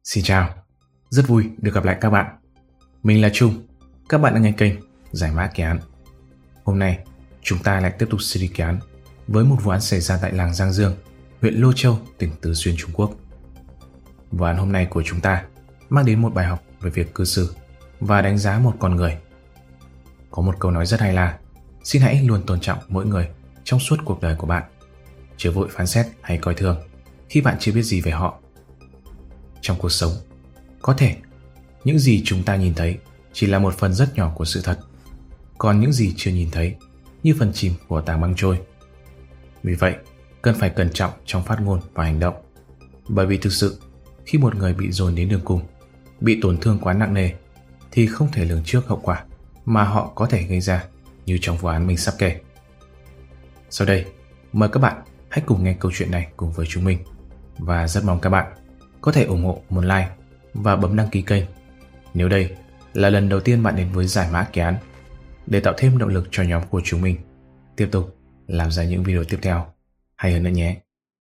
Xin chào, rất vui được gặp lại các bạn. Mình là Trung, các bạn đang nghe kênh Giải mã kỳ án. Hôm nay, chúng ta lại tiếp tục series kỳ án với một vụ án xảy ra tại làng Giang Dương, huyện Lô Châu, tỉnh Tứ Xuyên, Trung Quốc. Vụ án hôm nay của chúng ta mang đến một bài học về việc cư xử và đánh giá một con người. Có một câu nói rất hay là: xin hãy luôn tôn trọng mỗi người trong suốt cuộc đời của bạn, chớ vội phán xét hay coi thường khi bạn chưa biết gì về họ. Trong cuộc sống, có thể những gì chúng ta nhìn thấy chỉ là một phần rất nhỏ của sự thật, còn những gì chưa nhìn thấy như phần chìm của tảng băng trôi. Vì vậy, cần phải cẩn trọng trong phát ngôn và hành động. Bởi vì thực sự, khi một người bị dồn đến đường cùng, bị tổn thương quá nặng nề, thì không thể lường trước hậu quả mà họ có thể gây ra, như trong vụ án mình sắp kể. Sau đây, mời các bạn hãy cùng nghe câu chuyện này cùng với chúng mình. Và rất mong các bạn có thể ủng hộ một like và bấm đăng ký kênh nếu đây là lần đầu tiên bạn đến với Giải mã kỳ án, để tạo thêm động lực cho nhóm của chúng mình tiếp tục làm ra những video tiếp theo hay hơn nữa nhé.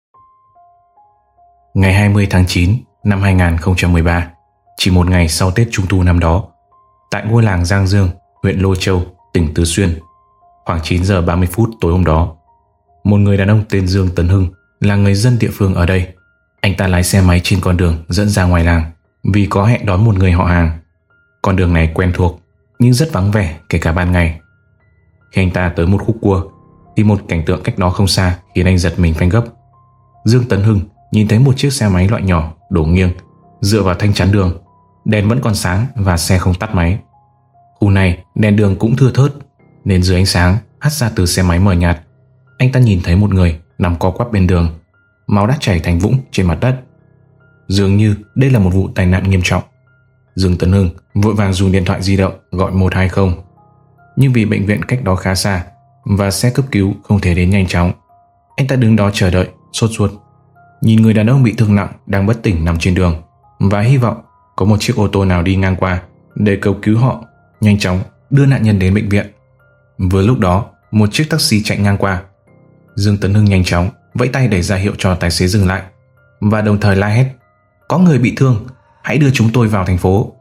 Ngày 20 tháng 9 năm 2013, chỉ một ngày sau Tết Trung thu năm đó, tại ngôi làng Giang Dương, huyện Lô Châu, tỉnh Tứ Xuyên, khoảng 9 giờ 30 phút tối hôm đó, một người đàn ông tên Dương Tấn Hưng là người dân địa phương ở đây. Anh ta lái xe máy trên con đường dẫn ra ngoài làng vì có hẹn đón một người họ hàng. Con đường này quen thuộc nhưng rất vắng vẻ kể cả ban ngày. Khi anh ta tới một khúc cua thì một cảnh tượng cách đó không xa khiến anh giật mình phanh gấp. Dương Tấn Hưng nhìn thấy một chiếc xe máy loại nhỏ đổ nghiêng dựa vào thanh chắn đường, đèn vẫn còn sáng và xe không tắt máy. Khu này đèn đường cũng thưa thớt nên dưới ánh sáng hắt ra từ xe máy mờ nhạt, anh ta nhìn thấy một người nằm co quắp bên đường, máu đã chảy thành vũng trên mặt đất. Dường như đây là một vụ tai nạn nghiêm trọng. Dương Tấn Hưng vội vàng dùng điện thoại di động gọi 120, nhưng vì bệnh viện cách đó khá xa và xe cấp cứu không thể đến nhanh chóng, anh ta đứng đó chờ đợi sốt ruột, nhìn người đàn ông bị thương nặng đang bất tỉnh nằm trên đường và hy vọng có một chiếc ô tô nào đi ngang qua để cầu cứu họ, nhanh chóng đưa nạn nhân đến bệnh viện. Vừa lúc đó, một chiếc taxi chạy ngang qua. Dương Tấn Hưng nhanh chóng vẫy tay để ra hiệu cho tài xế dừng lại và đồng thời la hét: có người bị thương, hãy đưa chúng tôi vào thành phố.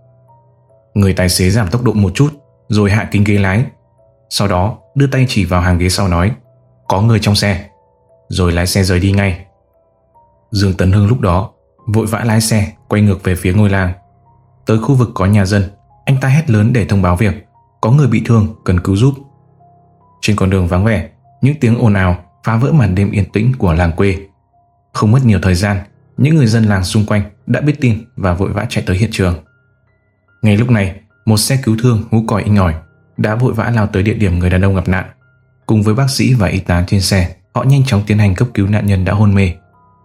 Người tài xế giảm tốc độ một chút rồi hạ kính ghế lái, sau đó đưa tay chỉ vào hàng ghế sau nói: có người trong xe, rồi lái xe rời đi ngay. Dương Tấn Hưng lúc đó vội vã lái xe quay ngược về phía ngôi làng. Tới khu vực có nhà dân, anh ta hét lớn để thông báo việc có người bị thương cần cứu giúp. Trên con đường vắng vẻ, những tiếng ồn ào phá vỡ màn đêm yên tĩnh của làng quê. Không mất nhiều thời gian, những người dân làng xung quanh đã biết tin và vội vã chạy tới hiện trường. Ngay lúc này, một xe cứu thương hú còi inh ỏi đã vội vã lao tới địa điểm người đàn ông gặp nạn. Cùng với bác sĩ và y tá trên xe, họ nhanh chóng tiến hành cấp cứu nạn nhân đã hôn mê.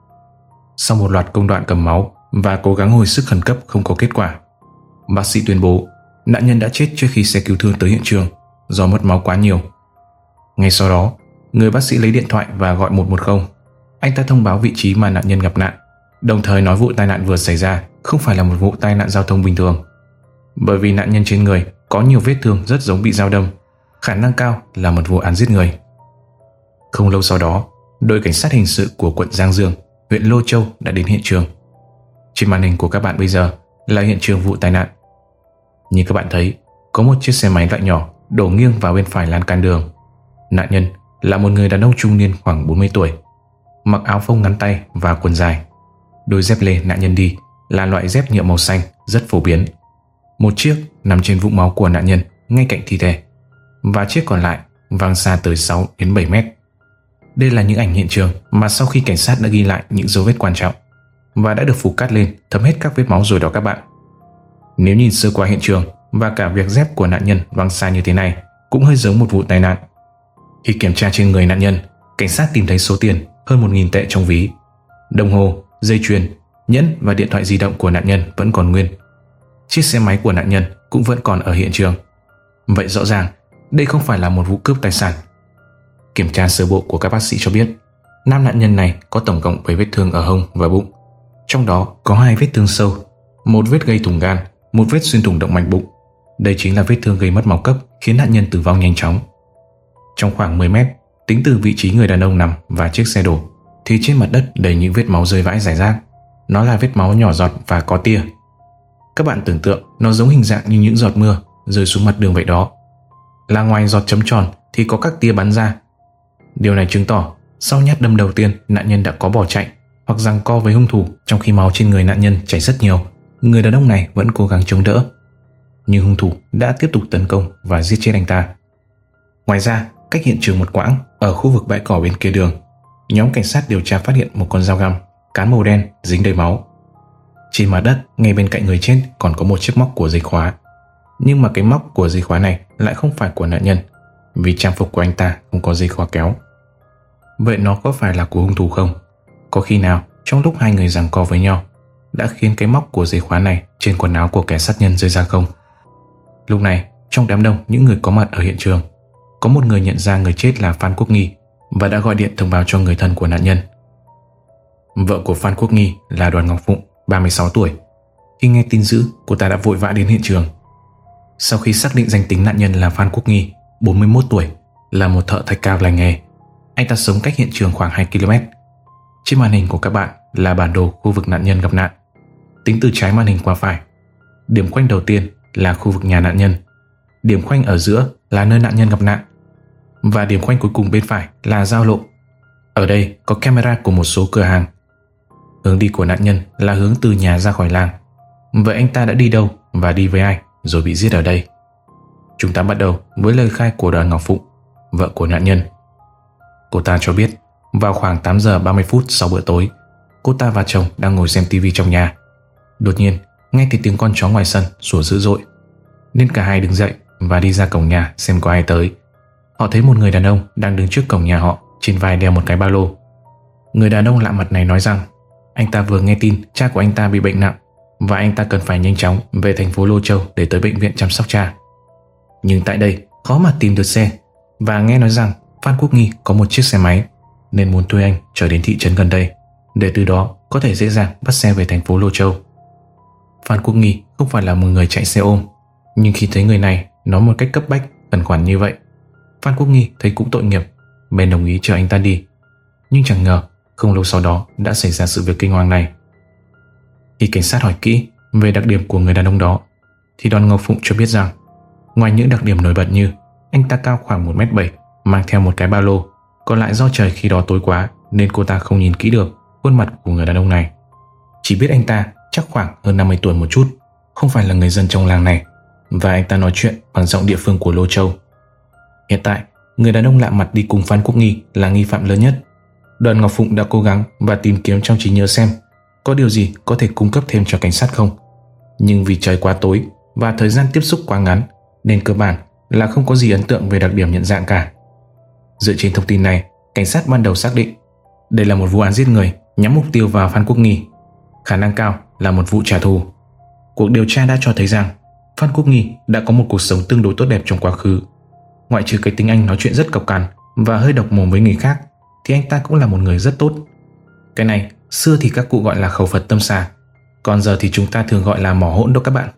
Sau một loạt công đoạn cầm máu và cố gắng hồi sức khẩn cấp không có kết quả, bác sĩ tuyên bố nạn nhân đã chết trước khi xe cứu thương tới hiện trường do mất máu quá nhiều. Ngay sau đó, người bác sĩ lấy điện thoại và gọi 110. Anh ta thông báo vị trí mà nạn nhân gặp nạn, đồng thời nói vụ tai nạn vừa xảy ra không phải là một vụ tai nạn giao thông bình thường, bởi vì nạn nhân trên người có nhiều vết thương rất giống bị dao đâm, khả năng cao là một vụ án giết người. Không lâu sau đó, đội cảnh sát hình sự của quận Giang Dương, huyện Lô Châu đã đến hiện trường. Trên màn hình của các bạn bây giờ là hiện trường vụ tai nạn. Như các bạn thấy, có một chiếc xe máy loại nhỏ đổ nghiêng vào bên phải lan can đường. Nạn nhân là một người đàn ông trung niên khoảng 40 tuổi, mặc áo phông ngắn tay và quần dài. Đôi dép lê nạn nhân đi là loại dép nhựa màu xanh rất phổ biến. Một chiếc nằm trên vũng máu của nạn nhân ngay cạnh thi thể, và chiếc còn lại văng xa tới 6 đến 7 mét. Đây là những ảnh hiện trường mà sau khi cảnh sát đã ghi lại những dấu vết quan trọng và đã được phủ cát lên thấm hết các vết máu rồi đó các bạn. Nếu nhìn sơ qua hiện trường và cả việc dép của nạn nhân văng xa như thế này cũng hơi giống một vụ tai nạn. Khi kiểm tra trên người nạn nhân, cảnh sát tìm thấy số tiền hơn 1.000 tệ trong ví. Đồng hồ, dây chuyền, nhẫn và điện thoại di động của nạn nhân vẫn còn nguyên. Chiếc xe máy của nạn nhân cũng vẫn còn ở hiện trường. Vậy rõ ràng đây không phải là một vụ cướp tài sản. Kiểm tra sơ bộ của các bác sĩ cho biết nam nạn nhân này có tổng cộng 7 vết thương ở hông và bụng. Trong đó có 2 vết thương sâu, một vết gây thủng gan, một vết xuyên thủng động mạch bụng. Đây chính là vết thương gây mất máu cấp khiến nạn nhân tử vong nhanh chóng. Trong khoảng 10 mét, tính từ vị trí người đàn ông nằm và chiếc xe đổ, thì trên mặt đất đầy những vết máu rơi vãi rải rác. nó là vết máu nhỏ giọt và có tia. Các bạn tưởng tượng nó giống hình dạng như những giọt mưa rơi xuống mặt đường vậy đó. Là ngoài giọt chấm tròn thì có các tia bắn ra. Điều này chứng tỏ sau nhát đâm đầu tiên, nạn nhân đã có bỏ chạy hoặc giằng co với hung thủ. Trong khi máu trên người nạn nhân chảy rất nhiều, người đàn ông này vẫn cố gắng chống đỡ, nhưng hung thủ đã tiếp tục tấn công và giết chết anh ta. Ngoài ra, cách hiện trường một quãng, ở khu vực bãi cỏ bên kia đường, nhóm cảnh sát điều tra phát hiện một con dao găm cán màu đen dính đầy máu. Trên mặt đất ngay bên cạnh người chết còn có một chiếc móc của dây khóa, nhưng mà cái móc của dây khóa này lại không phải của nạn nhân, vì trang phục của anh ta không có dây khóa kéo. Vậy nó có phải là của hung thủ không? Có khi nào trong lúc hai người giằng co với nhau đã khiến cái móc của dây khóa này trên quần áo của kẻ sát nhân rơi ra không? Lúc này, trong đám đông những người có mặt ở hiện trường, có một người nhận ra người chết là Phan Quốc Nghi và đã gọi điện thông báo cho người thân của nạn nhân. Vợ của Phan Quốc Nghi là Đoàn Ngọc Phụng, 36 tuổi. Khi nghe tin dữ, cô ta đã vội vã đến hiện trường. Sau khi xác định danh tính nạn nhân là Phan Quốc Nghi, 41 tuổi, là một thợ thạch cao lành nghề, anh ta sống cách hiện trường khoảng 2 km. Trên màn hình của các bạn là bản đồ khu vực nạn nhân gặp nạn. Tính từ trái màn hình qua phải, điểm khoanh đầu tiên là khu vực nhà nạn nhân, điểm khoanh ở giữa là nơi nạn nhân gặp nạn, và điểm khoanh cuối cùng bên phải là giao lộ. Ở đây có camera của một số cửa hàng. Hướng đi của nạn nhân là hướng từ nhà ra khỏi làng. Vậy anh ta đã đi đâu và đi với ai rồi bị giết ở đây? Chúng ta bắt đầu với lời khai của Đoàn Ngọc Phụng, vợ của nạn nhân. Cô ta cho biết vào khoảng 8 giờ 30 phút sau bữa tối, cô ta và chồng đang ngồi xem tivi trong nhà. Đột nhiên nghe thấy tiếng con chó ngoài sân sủa dữ dội, nên cả hai đứng dậy và đi ra cổng nhà xem có ai tới. Họ thấy một người đàn ông đang đứng trước cổng nhà họ, trên vai đeo một cái ba lô. Người đàn ông lạ mặt này nói rằng anh ta vừa nghe tin cha của anh ta bị bệnh nặng và anh ta cần phải nhanh chóng về thành phố Lô Châu để tới bệnh viện chăm sóc cha. Nhưng tại đây khó mà tìm được xe, và nghe nói rằng Phan Quốc Nghi có một chiếc xe máy nên muốn thuê anh trở đến thị trấn gần đây để từ đó có thể dễ dàng bắt xe về thành phố Lô Châu. Phan Quốc Nghi không phải là một người chạy xe ôm, nhưng khi thấy người này nói một cách cấp bách, khẩn khoản như vậy, Phan Quốc Nghi thấy cũng tội nghiệp, bèn đồng ý chở anh ta đi. Nhưng chẳng ngờ không lâu sau đó đã xảy ra sự việc kinh hoàng này. Khi cảnh sát hỏi kỹ về đặc điểm của người đàn ông đó, thì Đoàn Ngọc Phụng cho biết rằng ngoài những đặc điểm nổi bật như anh ta cao khoảng 1m7, mang theo một cái ba lô, còn lại do trời khi đó tối quá nên cô ta không nhìn kỹ được khuôn mặt của người đàn ông này. Chỉ biết anh ta chắc khoảng hơn 50 tuổi một chút, không phải là người dân trong làng này, và anh ta nói chuyện bằng giọng địa phương của Lô Châu. Hiện tại, người đàn ông lạ mặt đi cùng Phan Quốc Nghi là nghi phạm lớn nhất. Đoàn Ngọc Phụng đã cố gắng và tìm kiếm trong trí nhớ xem có điều gì có thể cung cấp thêm cho cảnh sát không. Nhưng vì trời quá tối và thời gian tiếp xúc quá ngắn nên cơ bản là không có gì ấn tượng về đặc điểm nhận dạng cả. Dựa trên thông tin này, cảnh sát ban đầu xác định đây là một vụ án giết người nhắm mục tiêu vào Phan Quốc Nghi, khả năng cao là một vụ trả thù. Cuộc điều tra đã cho thấy rằng Phan Quốc Nghi đã có một cuộc sống tương đối tốt đẹp trong quá khứ. Ngoại trừ cái tính anh nói chuyện rất cộc cằn và hơi độc mồm với người khác, thì anh ta cũng là một người rất tốt. Cái này xưa thì các cụ gọi là khẩu Phật tâm xà, còn giờ thì chúng ta thường gọi là mỏ hỗn đó các bạn.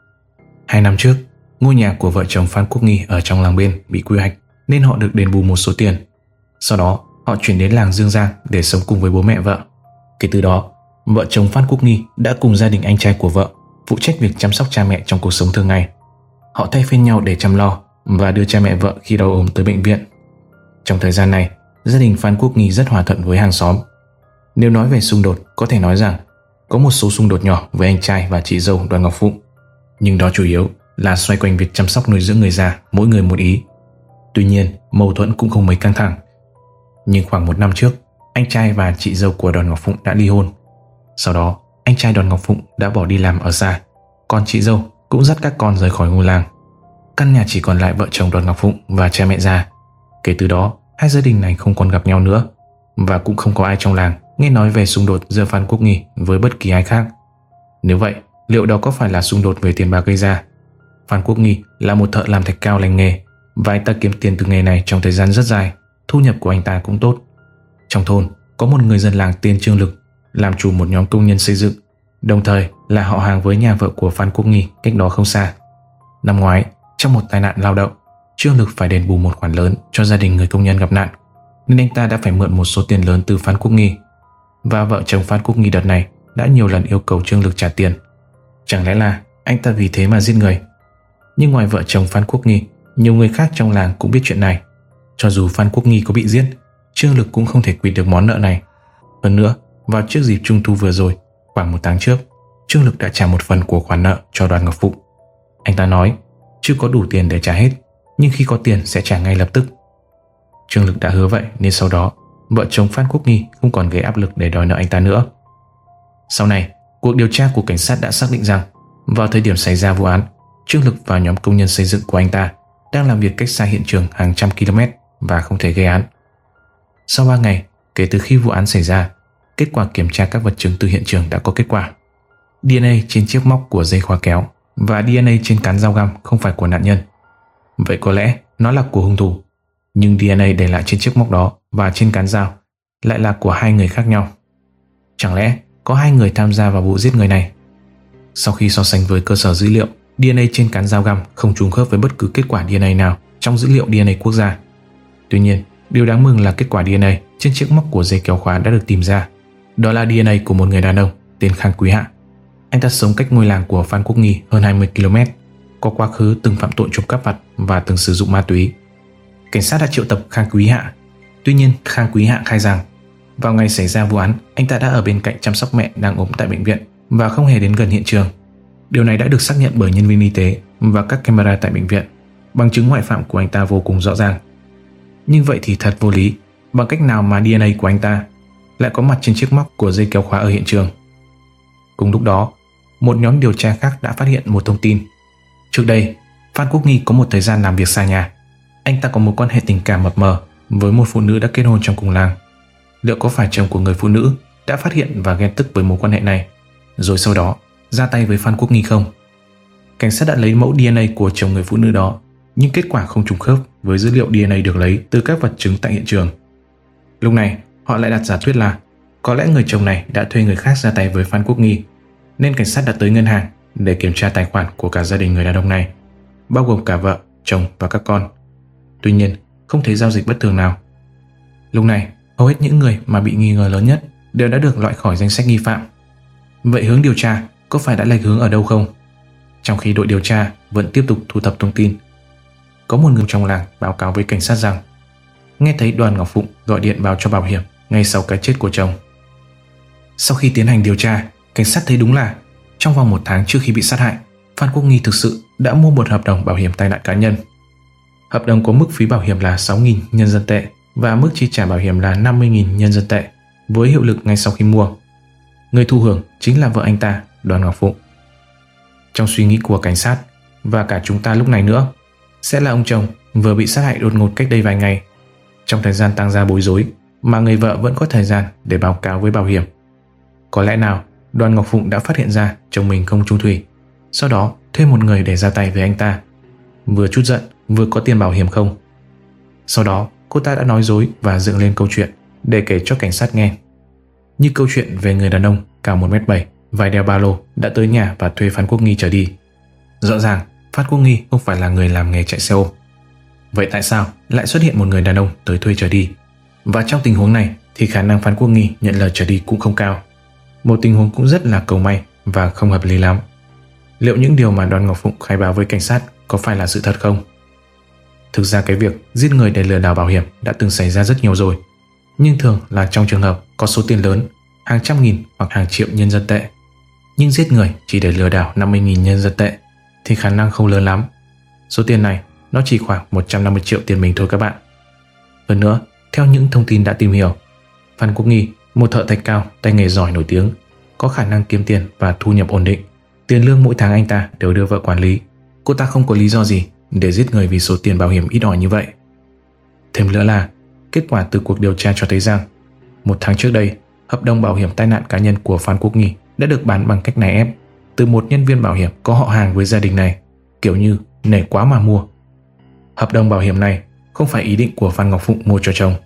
2 năm trước, ngôi nhà của vợ chồng Phan Quốc Nghi ở trong làng bên bị quy hoạch nên họ được đền bù một số tiền. Sau đó họ chuyển đến làng Dương Giang để sống cùng với bố mẹ vợ. Kể từ đó, vợ chồng Phan Quốc Nghi đã cùng gia đình anh trai của vợ phụ trách việc chăm sóc cha mẹ trong cuộc sống thường ngày. Họ thay phiên nhau để chăm lo và đưa cha mẹ vợ khi đau ốm tới bệnh viện. Trong thời gian này, gia đình Phan Quốc Nghi rất hòa thuận với hàng xóm. Nếu nói về xung đột, có thể nói rằng có một số xung đột nhỏ với anh trai và chị dâu Đoàn Ngọc Phụng, nhưng đó chủ yếu là xoay quanh việc chăm sóc nuôi dưỡng người già, mỗi người một ý. Tuy nhiên, mâu thuẫn cũng không mấy căng thẳng. Nhưng khoảng 1 năm trước, anh trai và chị dâu của Đoàn Ngọc Phụng đã ly hôn. Sau đó, anh trai Đoàn Ngọc Phụng đã bỏ đi làm ở xa, còn chị dâu cũng dắt các con rời khỏi ngôi làng. Căn nhà chỉ còn lại vợ chồng Đoàn Ngọc Phụng và cha mẹ già. Kể từ đó, hai gia đình này không còn gặp nhau nữa, và cũng không có ai trong làng nghe nói về xung đột giữa Phan Quốc Nghi với bất kỳ ai khác. Nếu vậy, liệu đó có phải là xung đột về tiền bạc gây ra? Phan Quốc Nghi là một thợ làm thạch cao lành nghề, và anh ta kiếm tiền từ nghề này trong thời gian rất dài. Thu nhập của anh ta cũng tốt. Trong thôn có một người dân làng tên Trương Lực làm chủ một nhóm công nhân xây dựng, đồng thời là họ hàng với nhà vợ của Phan Quốc Nghi cách đó không xa. Năm ngoái, trong một tai nạn lao động, Trương Lực phải đền bù một khoản lớn cho gia đình người công nhân gặp nạn, nên anh ta đã phải mượn một số tiền lớn từ Phan Quốc Nghi. Và vợ chồng Phan Quốc Nghi đợt này đã nhiều lần yêu cầu Trương Lực trả tiền. Chẳng lẽ là anh ta vì thế mà giết người? Nhưng ngoài vợ chồng Phan Quốc Nghi, nhiều người khác trong làng cũng biết chuyện này. Cho dù Phan Quốc Nghi có bị giết, Trương Lực cũng không thể quỵt được món nợ này. Hơn nữa, vào trước dịp Trung thu vừa rồi, khoảng 1 tháng trước, Trương Lực đã trả một phần của khoản nợ cho Đoàn Ngọc Phụng. Anh ta nói chưa có đủ tiền để trả hết, nhưng khi có tiền sẽ trả ngay lập tức. Trương Lực đã hứa vậy nên sau đó vợ chồng Phan Quốc Nghi không còn gây áp lực để đòi nợ anh ta nữa. Sau này, cuộc điều tra của cảnh sát đã xác định rằng vào thời điểm xảy ra vụ án, Trương Lực và nhóm công nhân xây dựng của anh ta đang làm việc cách xa hiện trường hàng trăm km và không thể gây án. Sau 3 ngày kể từ khi vụ án xảy ra, kết quả kiểm tra các vật chứng từ hiện trường đã có kết quả. DNA trên chiếc móc của dây khóa kéo và DNA trên cán dao găm không phải của nạn nhân. Vậy có lẽ nó là của hung thủ, nhưng DNA để lại trên chiếc móc đó và trên cán dao lại là của 2 người khác nhau. Chẳng lẽ có 2 người tham gia vào vụ giết người này? Sau khi so sánh với cơ sở dữ liệu, DNA trên cán dao găm không trùng khớp với bất cứ kết quả DNA nào trong dữ liệu DNA quốc gia. Tuy nhiên, điều đáng mừng là kết quả DNA trên chiếc móc của dây kéo khóa đã được tìm ra. Đó là DNA của một người đàn ông tên Khang Quý Hạ. Anh ta sống cách ngôi làng của Phan Quốc Nghi hơn 20 km, có quá khứ từng phạm tội trộm cắp vặt và từng sử dụng ma túy. Cảnh sát đã triệu tập Khang Quý Hạ. Tuy nhiên, Khang Quý Hạ khai rằng vào ngày xảy ra vụ án, anh ta đã ở bên cạnh chăm sóc mẹ đang ốm tại bệnh viện và không hề đến gần hiện trường. Điều này đã được xác nhận bởi nhân viên y tế và các camera tại bệnh viện. Bằng chứng ngoại phạm của anh ta vô cùng rõ ràng. Nhưng vậy thì thật vô lý, bằng cách nào mà DNA của anh ta lại có mặt trên chiếc móc của dây kéo khóa ở hiện trường? Cùng lúc đó, một nhóm điều tra khác đã phát hiện một thông tin. Trước đây, Phan Quốc Nghi có một thời gian làm việc xa nhà. Anh ta có mối quan hệ tình cảm mập mờ với một phụ nữ đã kết hôn trong cùng làng. Liệu có phải chồng của người phụ nữ đã phát hiện và ghen tức với mối quan hệ này, rồi sau đó ra tay với Phan Quốc Nghi không? Cảnh sát đã lấy mẫu DNA của chồng người phụ nữ đó, nhưng kết quả không trùng khớp với dữ liệu DNA được lấy từ các vật chứng tại hiện trường. Lúc này, họ lại đặt giả thuyết là có lẽ người chồng này đã thuê người khác ra tay với Phan Quốc Nghi, nên cảnh sát đã tới ngân hàng để kiểm tra tài khoản của cả gia đình người đàn ông này, bao gồm cả vợ, chồng và các con. Tuy nhiên, không thấy giao dịch bất thường nào. Lúc này, hầu hết những người mà bị nghi ngờ lớn nhất đều đã được loại khỏi danh sách nghi phạm. Vậy hướng điều tra có phải đã lệch hướng ở đâu không? Trong khi đội điều tra vẫn tiếp tục thu thập thông tin, có một người trong làng báo cáo với cảnh sát rằng nghe thấy Đoàn Ngọc Phụng gọi điện báo cho bảo hiểm ngay sau cái chết của chồng. Sau khi tiến hành điều tra, cảnh sát thấy đúng là trong vòng 1 tháng trước khi bị sát hại, Phan Quốc Nghi thực sự đã mua một hợp đồng bảo hiểm tai nạn cá nhân. Hợp đồng có mức phí bảo hiểm là 6.000 nhân dân tệ và mức chi trả bảo hiểm là 50.000 nhân dân tệ, với hiệu lực ngay sau khi mua. Người thụ hưởng chính là vợ anh ta, Đoàn Ngọc Phụng. Trong suy nghĩ của cảnh sát và cả chúng ta lúc này nữa, sẽ là ông chồng vừa bị sát hại đột ngột cách đây vài ngày. Trong thời gian tang gia bối rối mà người vợ vẫn có thời gian để báo cáo với bảo hiểm. Có lẽ nào Đoàn Ngọc Phụng đã phát hiện ra chồng mình không trung thủy, sau đó thuê một người để ra tay với anh ta, vừa chút giận vừa có tiền bảo hiểm không? Sau đó cô ta đã nói dối và dựng lên câu chuyện để kể cho cảnh sát nghe, như câu chuyện về người đàn ông cao 1m7, vai đeo ba lô đã tới nhà và thuê Phan Quốc Nghi trở đi. Rõ ràng Phan Quốc Nghi không phải là người làm nghề chạy xe ôm. Vậy tại sao lại xuất hiện một người đàn ông tới thuê trở đi? Và trong tình huống này thì khả năng Phan Quốc Nghi nhận lời trở đi cũng không cao. Một tình huống cũng rất là cầu may và không hợp lý lắm. Liệu những điều mà Đoàn Ngọc Phụng khai báo với cảnh sát có phải là sự thật không? Thực ra cái việc giết người để lừa đảo bảo hiểm đã từng xảy ra rất nhiều rồi, nhưng thường là trong trường hợp có số tiền lớn, hàng trăm nghìn hoặc hàng triệu nhân dân tệ. Nhưng giết người chỉ để lừa đảo 50.000 nhân dân tệ thì khả năng không lớn lắm. Số tiền này nó chỉ khoảng 150 triệu tiền mình thôi các bạn. Hơn nữa, theo những thông tin đã tìm hiểu, Phan Quốc Nghi, một thợ thạch cao tay nghề giỏi nổi tiếng, có khả năng kiếm tiền và thu nhập ổn định. Tiền lương mỗi tháng anh ta đều đưa vợ quản lý. Cô ta không có lý do gì để giết người vì số tiền bảo hiểm ít ỏi như vậy. Thêm nữa là kết quả từ cuộc điều tra cho thấy rằng 1 tháng trước đây, hợp đồng bảo hiểm tai nạn cá nhân của Phan Quốc Nghi đã được bán bằng cách này ép từ một nhân viên bảo hiểm có họ hàng với gia đình này, kiểu như nể quá mà mua. Hợp đồng bảo hiểm này không phải ý định của Phan Ngọc Phụng mua cho chồng.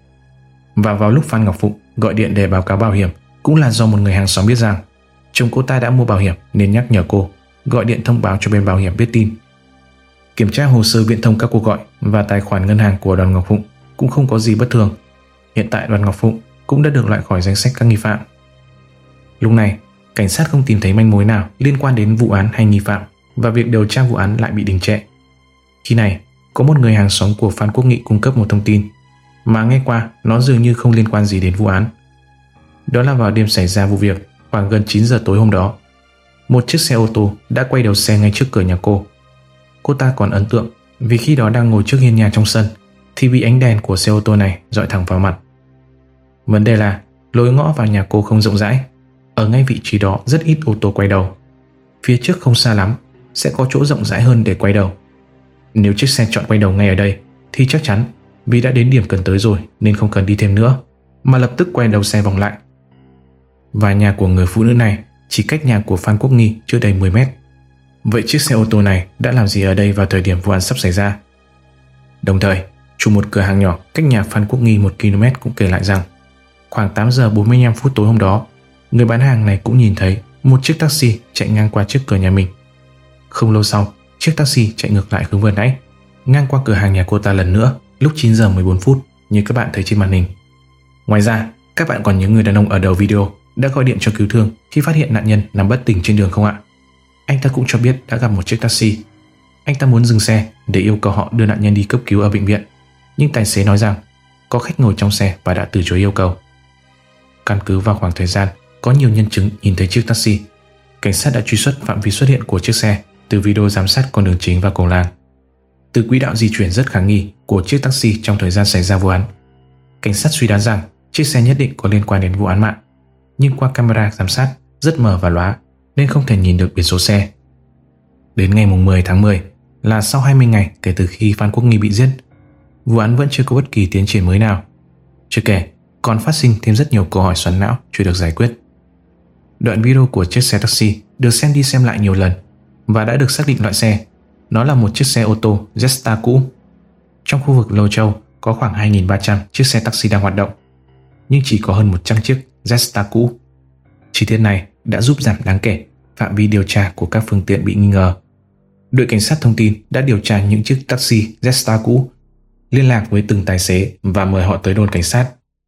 Và vào lúc Phan Ngọc Phụng gọi điện để báo cáo bảo hiểm cũng là do một người hàng xóm biết rằng chồng cô ta đã mua bảo hiểm nên nhắc nhở cô gọi điện thông báo cho bên bảo hiểm biết tin. Kiểm tra hồ sơ viễn thông các cuộc gọi và tài khoản ngân hàng của Đoàn Ngọc Phụng cũng không có gì bất thường. Hiện tại Đoàn Ngọc Phụng cũng đã được loại khỏi danh sách các nghi phạm. Lúc này, Cảnh sát không tìm thấy manh mối nào liên quan đến vụ án hay nghi phạm, và việc điều tra vụ án lại bị đình trệ. Khi này, có một người hàng xóm của Phan Quốc Nghị cung cấp một thông tin mà nghe qua nó dường như không liên quan gì đến vụ án. Đó là vào đêm xảy ra vụ việc, khoảng gần 9 giờ tối hôm đó, một chiếc xe ô tô đã quay đầu xe ngay trước cửa nhà cô. Cô ta còn ấn tượng vì khi đó đang ngồi trước hiên nhà trong sân thì bị ánh đèn của xe ô tô này dọi thẳng vào mặt. Vấn đề là lối ngõ vào nhà cô không rộng rãi. Ở ngay vị trí đó rất ít ô tô quay đầu. Phía trước không xa lắm sẽ có chỗ rộng rãi hơn để quay đầu. Nếu chiếc xe chọn quay đầu ngay ở đây thì chắc chắn vì đã đến điểm cần tới rồi nên không cần đi thêm nữa, mà lập tức quay đầu xe vòng lại. Và nhà của người phụ nữ này chỉ cách nhà của Phan Quốc Nghi chưa đầy 10 mét. Vậy chiếc xe ô tô này đã làm gì ở đây vào thời điểm vụ án sắp xảy ra? Đồng thời, chủ một cửa hàng nhỏ cách nhà Phan Quốc Nghi 1 km cũng kể lại rằng khoảng 8 giờ 45 phút tối hôm đó, người bán hàng này cũng nhìn thấy một chiếc taxi chạy ngang qua trước cửa nhà mình. Không lâu sau, chiếc taxi chạy ngược lại hướng vừa nãy, ngang qua cửa hàng nhà cô ta lần nữa lúc 9 giờ 14 phút như các bạn thấy trên màn hình. Ngoài ra, các bạn còn nhớ người đàn ông ở đầu video đã gọi điện cho cứu thương khi phát hiện nạn nhân nằm bất tỉnh trên đường không ạ? Anh ta cũng cho biết đã gặp một chiếc taxi. Anh ta muốn dừng xe để yêu cầu họ đưa nạn nhân đi cấp cứu ở bệnh viện, nhưng tài xế nói rằng có khách ngồi trong xe và đã từ chối yêu cầu. Căn cứ vào khoảng thời gian có nhiều nhân chứng nhìn thấy chiếc taxi, cảnh sát đã truy xuất phạm vi xuất hiện của chiếc xe từ video giám sát con đường chính và cầu làng. Từ quỹ đạo di chuyển rất khả nghi của chiếc taxi trong thời gian xảy ra vụ án, cảnh sát suy đoán rằng chiếc xe nhất định có liên quan đến vụ án mạng, nhưng qua camera giám sát rất mờ và lóa nên không thể nhìn được biển số xe. Đến ngày 10 tháng 10 là sau 20 ngày kể từ khi Phan Quốc Nghi bị giết, vụ án vẫn chưa có bất kỳ tiến triển mới nào. Chưa kể, còn phát sinh thêm rất nhiều câu hỏi xoắn não chưa được giải quyết. Đoạn video của chiếc xe taxi được xem đi xem lại nhiều lần và đã được xác định loại xe. Nó là một chiếc xe ô tô Jetstar cũ. Trong khu vực Lô Châu có khoảng 2.300 chiếc xe taxi đang hoạt động, nhưng chỉ có hơn 100 chiếc Jetstar cũ. Chi tiết này đã giúp giảm đáng kể phạm vi điều tra của các phương tiện bị nghi ngờ. Đội cảnh sát thông tin đã điều tra những chiếc taxi Jetstar cũ, liên lạc với từng tài xế và mời họ tới đồn cảnh sát.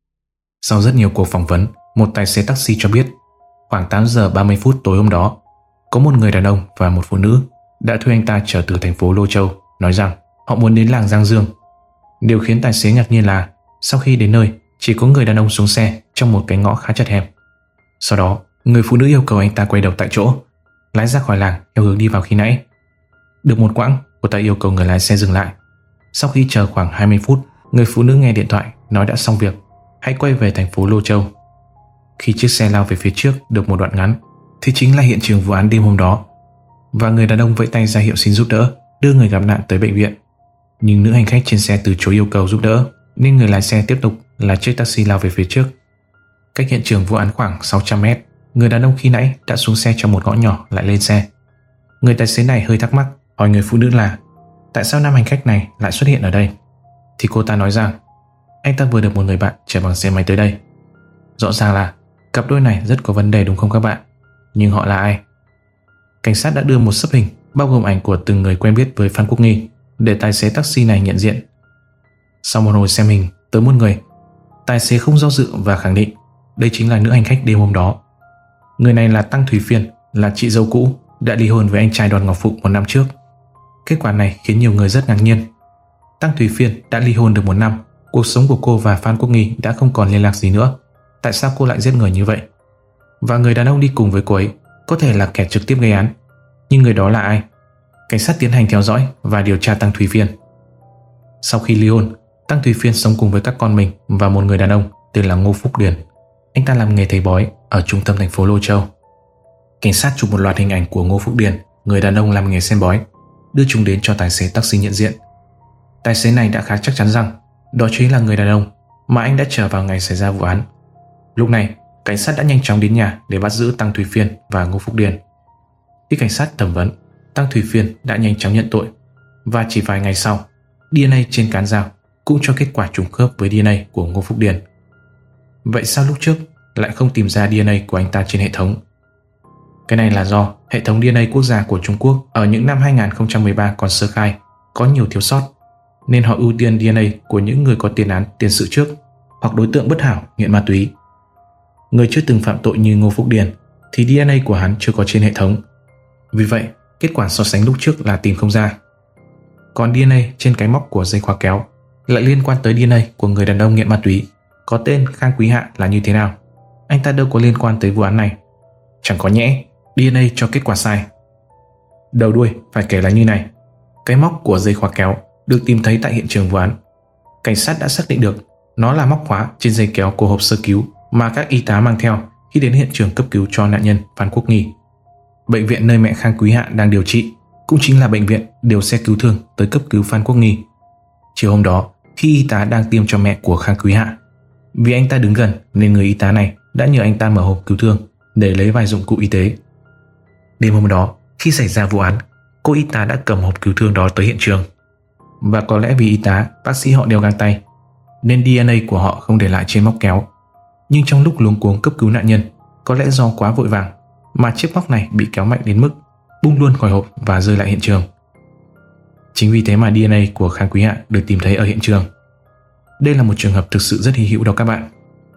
Sau rất nhiều cuộc phỏng vấn, một tài xế taxi cho biết khoảng 8 giờ 30 phút tối hôm đó, có một người đàn ông và một phụ nữ đã thuê anh ta trở từ thành phố Lô Châu, nói rằng họ muốn đến làng Giang Dương. Điều khiến tài xế ngạc nhiên là sau khi đến nơi, chỉ có người đàn ông xuống xe trong một cái ngõ khá chật hẹp. Sau đó, người phụ nữ yêu cầu anh ta quay đầu tại chỗ, lái ra khỏi làng theo hướng đi vào khi nãy. Được một quãng, cô ta yêu cầu người lái xe dừng lại. Sau khi chờ khoảng 20 phút, người phụ nữ nghe điện thoại nói đã xong việc, hãy quay về thành phố Lô Châu. Khi chiếc xe lao về phía trước được một đoạn ngắn thì chính là hiện trường vụ án đêm hôm đó, và người đàn ông vẫy tay ra hiệu xin giúp đỡ, đưa người gặp nạn tới bệnh viện. Nhưng nữ hành khách trên xe từ chối yêu cầu giúp đỡ, nên người lái xe tiếp tục là chiếc taxi lao về phía trước. Cách hiện trường vụ án khoảng 600 mét, người đàn ông khi nãy đã xuống xe trong một ngõ nhỏ lại lên xe. Người tài xế này hơi thắc mắc, hỏi người phụ nữ là tại sao nam hành khách này lại xuất hiện ở đây. Thì cô ta nói rằng anh ta vừa được một người bạn chở bằng xe máy tới đây. Rõ ràng là cặp đôi này rất có vấn đề đúng không các bạn? Nhưng họ là ai? Cảnh sát đã đưa một xấp hình bao gồm ảnh của từng người quen biết với Phan Quốc Nghi để tài xế taxi này nhận diện. Sau một hồi xem hình tới một người, tài xế không do dự và khẳng định đây chính là nữ hành khách đêm hôm đó. Người này là Tăng Thủy Phiên, là chị dâu cũ đã ly hôn với anh trai Đoàn Ngọc Phụng một năm trước. Kết quả này khiến nhiều người rất ngạc nhiên. Tăng Thủy Phiên đã ly hôn được một năm, cuộc sống của cô và Phan Quốc Nghi đã không còn liên lạc gì nữa. Tại sao cô lại giết người như vậy? Và người đàn ông đi cùng với cô ấy có thể là kẻ trực tiếp gây án, nhưng người đó là ai? Cảnh sát tiến hành theo dõi và điều tra Tăng Thủy Phiên. Sau khi ly hôn, Tăng Thủy Phiên sống cùng với các con mình và một người đàn ông tên là Ngô Phúc Điền. Anh ta làm nghề thầy bói ở trung tâm thành phố Lô Châu. Cảnh sát chụp một loạt hình ảnh của Ngô Phúc Điền, người đàn ông làm nghề xem bói, đưa chúng đến cho tài xế taxi nhận diện. Tài xế này đã khá chắc chắn rằng đó chính là người đàn ông mà anh đã chở vào ngày xảy ra vụ án. Lúc này, cảnh sát đã nhanh chóng đến nhà để bắt giữ Tăng Thủy Phiên và Ngô Phúc Điền. Khi cảnh sát thẩm vấn, Tăng Thủy Phiên đã nhanh chóng nhận tội, và chỉ vài ngày sau, DNA trên cán dao cũng cho kết quả trùng khớp với DNA của Ngô Phúc Điền. Vậy sao lúc trước lại không tìm ra DNA của anh ta trên hệ thống? Cái này là do hệ thống DNA quốc gia của Trung Quốc ở những năm 2013 còn sơ khai, có nhiều thiếu sót, nên họ ưu tiên DNA của những người có tiền án tiền sự trước hoặc đối tượng bất hảo nghiện ma túy. Người chưa từng phạm tội như Ngô Phúc Điền thì DNA của hắn chưa có trên hệ thống. Vì vậy, kết quả so sánh lúc trước là tìm không ra. Còn DNA trên cái móc của dây khóa kéo lại liên quan tới DNA của người đàn ông nghiện ma túy có tên Khang Quý Hạ là như thế nào? Anh ta đâu có liên quan tới vụ án này. Chẳng có nhẽ DNA cho kết quả sai. Đầu đuôi phải kể là như này. Cái móc của dây khóa kéo được tìm thấy tại hiện trường vụ án. Cảnh sát đã xác định được nó là móc khóa trên dây kéo của hộp sơ cứu mà các y tá mang theo khi đến hiện trường cấp cứu cho nạn nhân Phan Quốc Nghi. Bệnh viện nơi mẹ Khang Quý Hạ đang điều trị cũng chính là bệnh viện điều xe cứu thương tới cấp cứu Phan Quốc Nghi. Chiều hôm đó, khi y tá đang tiêm cho mẹ của Khang Quý Hạ, vì anh ta đứng gần nên người y tá này đã nhờ anh ta mở hộp cứu thương để lấy vài dụng cụ y tế. Đêm hôm đó, khi xảy ra vụ án, cô y tá đã cầm hộp cứu thương đó tới hiện trường. Và có lẽ vì y tá, bác sĩ họ đeo găng tay nên DNA của họ không để lại trên móc kéo. Nhưng trong lúc luống cuống cấp cứu nạn nhân, có lẽ do quá vội vàng mà chiếc móc này bị kéo mạnh đến mức bung luôn khỏi hộp và rơi lại hiện trường. Chính vì thế mà DNA của Khang Quý Hạ được tìm thấy ở hiện trường. Đây là một trường hợp thực sự rất hy hữu đó các bạn.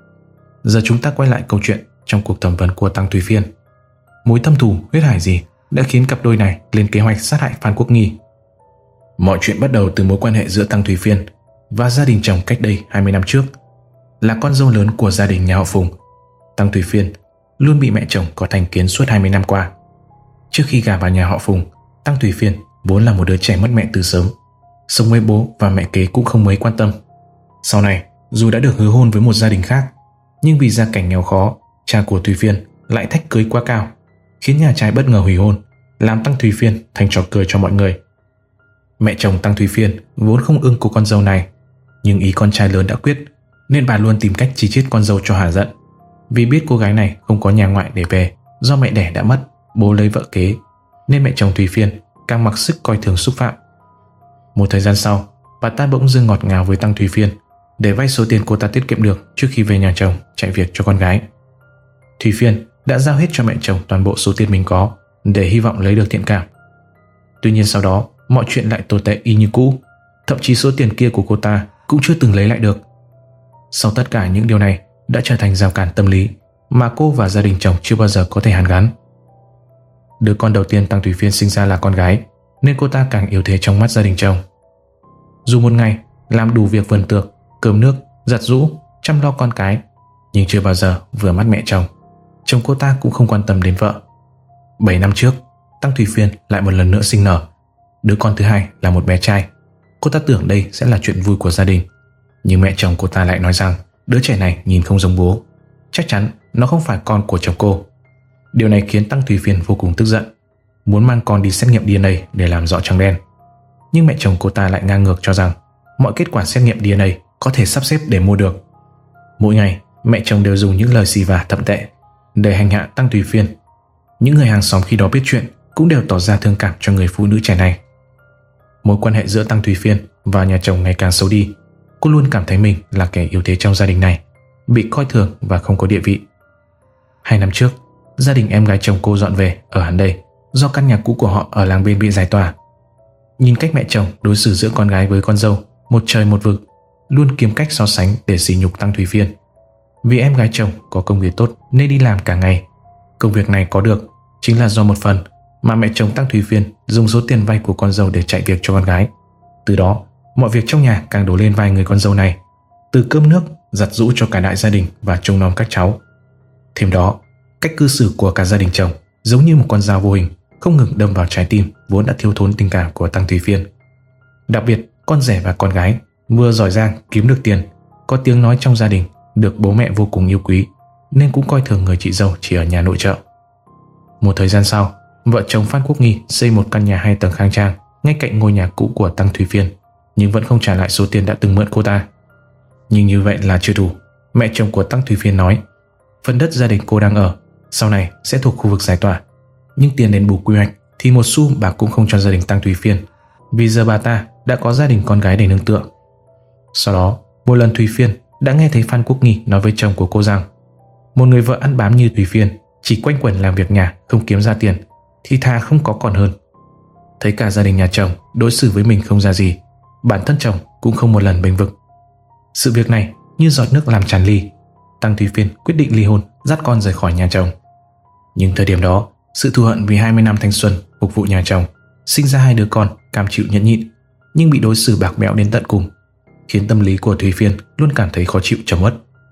Giờ chúng ta quay lại câu chuyện trong cuộc thẩm vấn của Tăng Thùy Phiên. Mối thâm thù huyết hải gì đã khiến cặp đôi này lên kế hoạch sát hại Phan Quốc Nghi? Mọi chuyện bắt đầu từ mối quan hệ giữa Tăng Thùy Phiên và gia đình chồng cách đây 20 năm trước. Là con dâu lớn của gia đình nhà họ Phùng, Tăng Thùy Phiên luôn bị mẹ chồng có thành kiến suốt 20 năm qua. Trước khi gả vào nhà họ Phùng, Tăng Thùy Phiên vốn là một đứa trẻ mất mẹ từ sớm, sống với bố và mẹ kế cũng không mấy quan tâm. Sau này, dù đã được hứa hôn với một gia đình khác, nhưng vì gia cảnh nghèo khó, cha của Thùy Phiên lại thách cưới quá cao, khiến nhà trai bất ngờ hủy hôn, làm Tăng Thùy Phiên thành trò cười cho mọi người. Mẹ chồng Tăng Thùy Phiên vốn không ưng cô con dâu này, nhưng ý con trai lớn đã quyết nên bà luôn tìm cách chỉ trích con dâu cho hả giận. Vì biết cô gái này không có nhà ngoại để về do mẹ đẻ đã mất, bố lấy vợ kế, nên mẹ chồng Thùy Phiên càng mặc sức coi thường xúc phạm. Một thời gian sau, bà ta bỗng dưng ngọt ngào với Tăng Thùy Phiên để vay số tiền cô ta tiết kiệm được trước khi về nhà chồng chạy việc cho con gái. Thùy Phiên đã giao hết cho mẹ chồng toàn bộ số tiền mình có để hy vọng lấy được thiện cảm. Tuy nhiên sau đó, mọi chuyện lại tồi tệ y như cũ, thậm chí số tiền kia của cô ta cũng chưa từng lấy lại được. Sau tất cả những điều này đã trở thành rào cản tâm lý mà cô và gia đình chồng chưa bao giờ có thể hàn gắn. Đứa con đầu tiên Tăng Thùy Phiên sinh ra là con gái, nên cô ta càng yếu thế trong mắt gia đình chồng. Dù một ngày làm đủ việc vườn tược, cơm nước, giặt giũ, chăm lo con cái, nhưng chưa bao giờ vừa mắt mẹ chồng. Chồng cô ta cũng không quan tâm đến vợ. 7 năm trước, Tăng Thùy Phiên lại một lần nữa sinh nở. Đứa con thứ hai là một bé trai. Cô ta tưởng đây sẽ là chuyện vui của gia đình, nhưng mẹ chồng cô ta lại nói rằng đứa trẻ này nhìn không giống bố, chắc chắn nó không phải con của chồng cô. Điều này khiến Tăng Thùy Phiên vô cùng tức giận, muốn mang con đi xét nghiệm DNA để làm rõ trắng đen. Nhưng mẹ chồng cô ta lại ngang ngược cho rằng mọi kết quả xét nghiệm DNA có thể sắp xếp để mua được. Mỗi ngày, mẹ chồng đều dùng những lời xì vả thậm tệ để hành hạ Tăng Thùy Phiên. Những người hàng xóm khi đó biết chuyện cũng đều tỏ ra thương cảm cho người phụ nữ trẻ này. Mối quan hệ giữa Tăng Thùy Phiên và nhà chồng ngày càng xấu đi. Cô luôn cảm thấy mình là kẻ yếu thế trong gia đình này, bị coi thường và không có địa vị. 2 năm trước, gia đình em gái chồng cô dọn về ở hẳn đây do căn nhà cũ của họ ở làng bên bị giải tỏa. Nhìn cách mẹ chồng đối xử giữa con gái với con dâu, một trời một vực, luôn kiếm cách so sánh để sỉ nhục Tăng Thùy Phiên. Vì em gái chồng có công việc tốt nên đi làm cả ngày. Công việc này có được chính là do một phần mà mẹ chồng Tăng Thùy Phiên dùng số tiền vay của con dâu để chạy việc cho con gái. Từ đó, mọi việc trong nhà càng đổ lên vai người con dâu này, từ cơm nước, giặt giũ cho cả đại gia đình và trông nom các cháu. Thêm đó, cách cư xử của cả gia đình chồng giống như một con dao vô hình không ngừng đâm vào trái tim vốn đã thiếu thốn tình cảm của Tăng Thùy Phiên. Đặc biệt, con rể và con gái vừa giỏi giang kiếm được tiền, có tiếng nói trong gia đình, được bố mẹ vô cùng yêu quý, nên cũng coi thường người chị dâu chỉ ở nhà nội trợ. Một thời gian sau, vợ chồng Phan Quốc Nghi xây một căn nhà 2 tầng khang trang ngay cạnh ngôi nhà cũ của Tăng Thùy Phiên, nhưng vẫn không trả lại số tiền đã từng mượn cô ta. Nhưng như vậy là chưa đủ. Mẹ chồng của Tăng Thùy Phiên nói phần đất gia đình cô đang ở sau này sẽ thuộc khu vực giải tỏa, nhưng tiền đền bù quy hoạch thì một xu bà cũng không cho gia đình Tăng Thùy Phiên, vì giờ bà ta đã có gia đình con gái để nương tựa. Sau đó, một lần Thùy Phiên đã nghe thấy Phan Quốc Nghi nói với chồng của cô rằng một người vợ ăn bám như Thùy Phiên chỉ quanh quẩn làm việc nhà không kiếm ra tiền thì thà không có còn hơn. Thấy cả gia đình nhà chồng đối xử với mình không ra gì, bản thân chồng cũng không một lần bênh vực. Sự việc này như giọt nước làm tràn ly. Tăng Thùy Phiên quyết định ly hôn, dắt con rời khỏi nhà chồng. Nhưng thời điểm đó, sự thù hận vì 20 năm thanh xuân phục vụ nhà chồng, sinh ra 2 đứa con, cam chịu nhẫn nhịn nhưng bị đối xử bạc bẽo đến tận cùng, khiến tâm lý của Thủy Phiên luôn cảm thấy khó chịu trầm uất.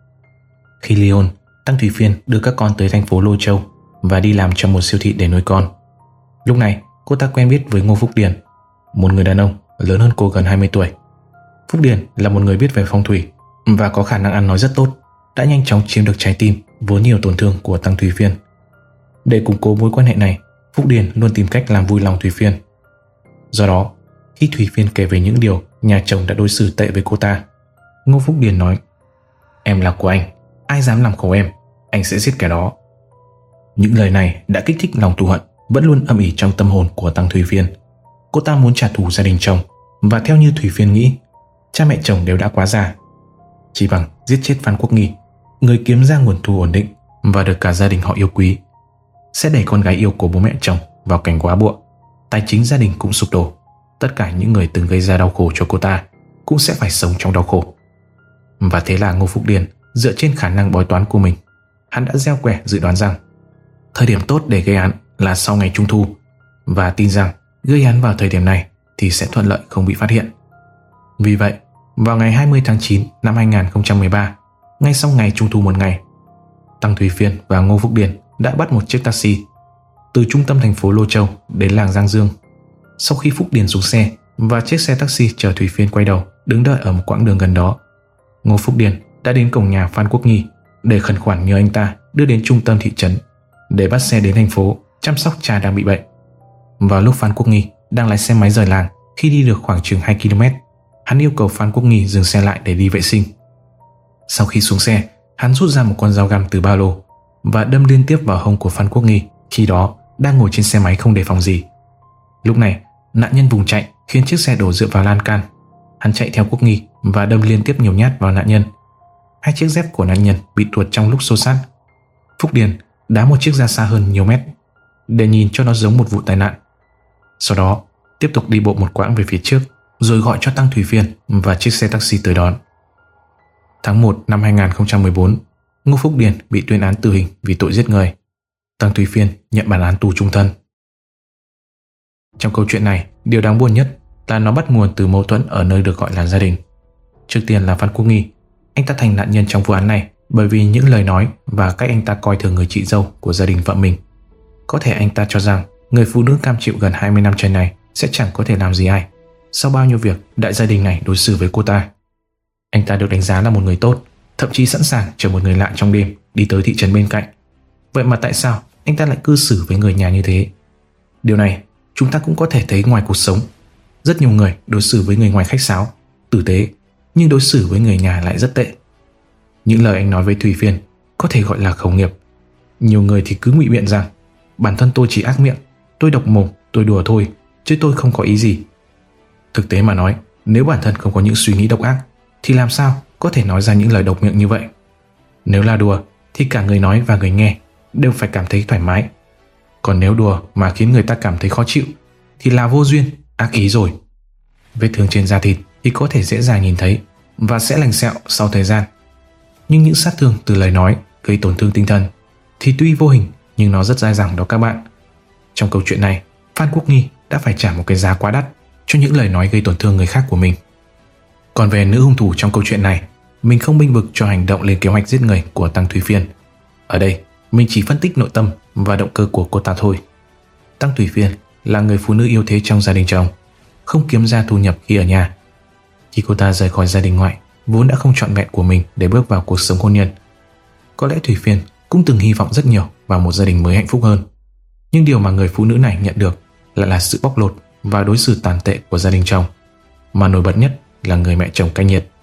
Khi ly hôn, Tăng Thủy Phiên đưa các con tới thành phố Lô Châu và đi làm trong một siêu thị để nuôi con. Lúc này, cô ta quen biết với Ngô Phúc Điền, một người đàn ông lớn hơn cô gần 20 tuổi. Phúc Điền là một người biết về phong thủy và có khả năng ăn nói rất tốt, đã nhanh chóng chiếm được trái tim vốn nhiều tổn thương của Tăng Thủy Phiên. Để củng cố mối quan hệ này, Phúc Điền luôn tìm cách làm vui lòng Thủy Phiên. Do đó, khi Thủy Phiên kể về những điều nhà chồng đã đối xử tệ với cô ta, Ngô Phúc Điền nói: "Em là của anh, ai dám làm khổ em, anh sẽ giết kẻ đó." Những lời này đã kích thích lòng thù hận vẫn luôn âm ỉ trong tâm hồn của Tăng Thủy Phiên. Cô ta muốn trả thù gia đình chồng, và theo như Thủy Phiên nghĩ, cha mẹ chồng đều đã quá già, chỉ bằng giết chết Phan Quốc Nghi, người kiếm ra nguồn thu ổn định và được cả gia đình họ yêu quý, sẽ đẩy con gái yêu của bố mẹ chồng vào cảnh quá bụa, tài chính gia đình cũng sụp đổ. Tất cả những người từng gây ra đau khổ cho cô ta cũng sẽ phải sống trong đau khổ. Và thế là Ngô Phúc Điền dựa trên khả năng bói toán của mình, hắn đã gieo quẻ dự đoán rằng thời điểm tốt để gây án là sau ngày Trung thu, và tin rằng gây án vào thời điểm này thì sẽ thuận lợi không bị phát hiện. Vì vậy, vào ngày 20 tháng 9 năm 2013, ngay sau ngày Trung thu một ngày, Tăng Thủy Phiên và Ngô Phúc Điền đã bắt một chiếc taxi từ trung tâm thành phố Lô Châu đến làng Giang Dương. Sau khi Phúc Điền xuống xe và chiếc xe taxi chở Thủy Phiên quay đầu đứng đợi ở một quãng đường gần đó, Ngô Phúc Điền đã đến cổng nhà Phan Quốc Nghi để khẩn khoản nhờ anh ta đưa đến trung tâm thị trấn để bắt xe đến thành phố chăm sóc cha đang bị bệnh. Vào lúc Phan Quốc Nghi đang lái xe máy rời làng, khi đi được khoảng chừng 2 km, hắn yêu cầu Phan Quốc Nghi dừng xe lại để đi vệ sinh. Sau khi xuống xe, hắn rút ra một con dao găm từ ba lô và đâm liên tiếp vào hông của Phan Quốc Nghi, khi đó đang ngồi trên xe máy không đề phòng gì. Lúc này, nạn nhân vùng chạy khiến chiếc xe đổ dựa vào lan can. Hắn chạy theo Quốc Nghi và đâm liên tiếp nhiều nhát vào nạn nhân. 2 chiếc dép của nạn nhân bị tuột trong lúc xô xát. Phúc Điền đá một chiếc ra xa hơn nhiều mét để nhìn cho nó giống một vụ tai nạn. Sau đó tiếp tục đi bộ một quãng về phía trước, rồi gọi cho Tăng Thủy Phiên và chiếc xe taxi tới đón. Tháng 1 năm 2014, Ngô Phúc Điền bị tuyên án tử hình vì tội giết người. Tăng Thủy Phiên nhận bản án tù chung thân. Trong câu chuyện này, điều đáng buồn nhất là nó bắt nguồn từ mâu thuẫn ở nơi được gọi là gia đình. Trước tiên là Phan Quốc Nghi, anh ta thành nạn nhân trong vụ án này bởi vì những lời nói và cách anh ta coi thường người chị dâu của gia đình vợ mình. Có thể anh ta cho rằng người phụ nữ cam chịu gần 20 năm trời này sẽ chẳng có thể làm gì ai. Sau bao nhiêu việc đại gia đình này đối xử với cô ta, anh ta được đánh giá là một người tốt, thậm chí sẵn sàng chở một người lạ trong đêm đi tới thị trấn bên cạnh. Vậy mà tại sao anh ta lại cư xử với người nhà như thế? Điều này chúng ta cũng có thể thấy ngoài cuộc sống. Rất nhiều người đối xử với người ngoài khách sáo, tử tế, nhưng đối xử với người nhà lại rất tệ. Những lời anh nói với Thủy Phiên có thể gọi là khẩu nghiệp. Nhiều người thì cứ ngụy biện rằng bản thân tôi chỉ ác miệng, tôi độc mồm, tôi đùa thôi, chứ tôi không có ý gì. Thực tế mà nói, nếu bản thân không có những suy nghĩ độc ác thì làm sao có thể nói ra những lời độc miệng như vậy? Nếu là đùa thì cả người nói và người nghe đều phải cảm thấy thoải mái. Còn nếu đùa mà khiến người ta cảm thấy khó chịu thì là vô duyên, ác ý rồi. Vết thương trên da thịt thì có thể dễ dàng nhìn thấy và sẽ lành sẹo sau thời gian. Nhưng những sát thương từ lời nói gây tổn thương tinh thần thì tuy vô hình nhưng nó rất dai dẳng đó các bạn. Trong câu chuyện này, Phan Quốc Nghi đã phải trả một cái giá quá đắt cho những lời nói gây tổn thương người khác của mình. Còn về nữ hung thủ trong câu chuyện này, mình không bênh vực cho hành động lên kế hoạch giết người của Tăng Thủy Phiên. Ở đây, mình chỉ phân tích nội tâm và động cơ của cô ta thôi. Tăng Thủy Phiên là người phụ nữ yếu thế trong gia đình chồng, không kiếm ra thu nhập khi ở nhà. Khi cô ta rời khỏi gia đình ngoại vốn đã không trọn vẹn của mình để bước vào cuộc sống hôn nhân, có lẽ Thủy Phiên cũng từng hy vọng rất nhiều vào một gia đình mới hạnh phúc hơn. Nhưng điều mà người phụ nữ này nhận được lại là sự bóc lột và đối xử tàn tệ của gia đình chồng, mà nổi bật nhất là người mẹ chồng cay nghiệt.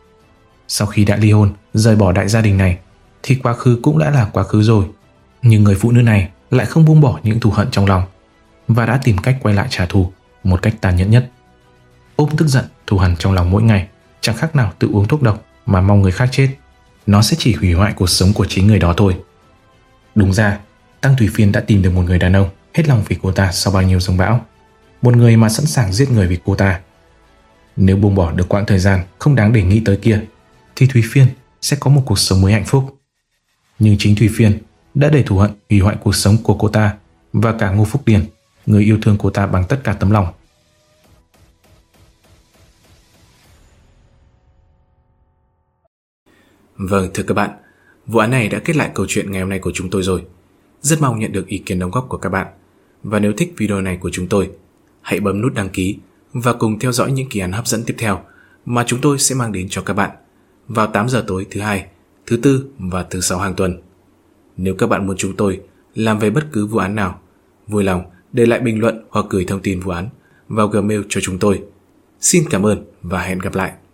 Sau khi đã ly hôn, rời bỏ đại gia đình này thì quá khứ cũng đã là quá khứ rồi. Nhưng người phụ nữ này lại không buông bỏ những thù hận trong lòng và đã tìm cách quay lại trả thù một cách tàn nhẫn nhất. Ôm tức giận, thù hằn trong lòng mỗi ngày, chẳng khác nào tự uống thuốc độc mà mong người khác chết. Nó sẽ chỉ hủy hoại cuộc sống của chính người đó thôi. Đúng ra, Tăng Thủy Phiên đã tìm được một người đàn ông hết lòng vì cô ta sau bao nhiêu giông bão, một người mà sẵn sàng giết người vì cô ta. Nếu buông bỏ được quãng thời gian không đáng để nghĩ tới kia thì Thủy Phiên sẽ có một cuộc sống mới hạnh phúc. Nhưng chính Thủy Phiên đã để thù hận hủy hoại cuộc sống của cô ta và cả Ngô Phúc Điền, người yêu thương cô ta bằng tất cả tấm lòng. Vâng, thưa các bạn, vụ án này đã kết lại câu chuyện ngày hôm nay của chúng tôi rồi. Rất mong nhận được ý kiến đóng góp của các bạn. Và nếu thích video này của chúng tôi, hãy bấm nút đăng ký và cùng theo dõi những kỳ án hấp dẫn tiếp theo mà chúng tôi sẽ mang đến cho các bạn vào 8 giờ tối thứ Hai, thứ Tư và thứ Sáu hàng tuần. Nếu các bạn muốn chúng tôi làm về bất cứ vụ án nào, vui lòng để lại bình luận hoặc gửi thông tin vụ án vào Gmail cho chúng tôi. Xin cảm ơn và hẹn gặp lại.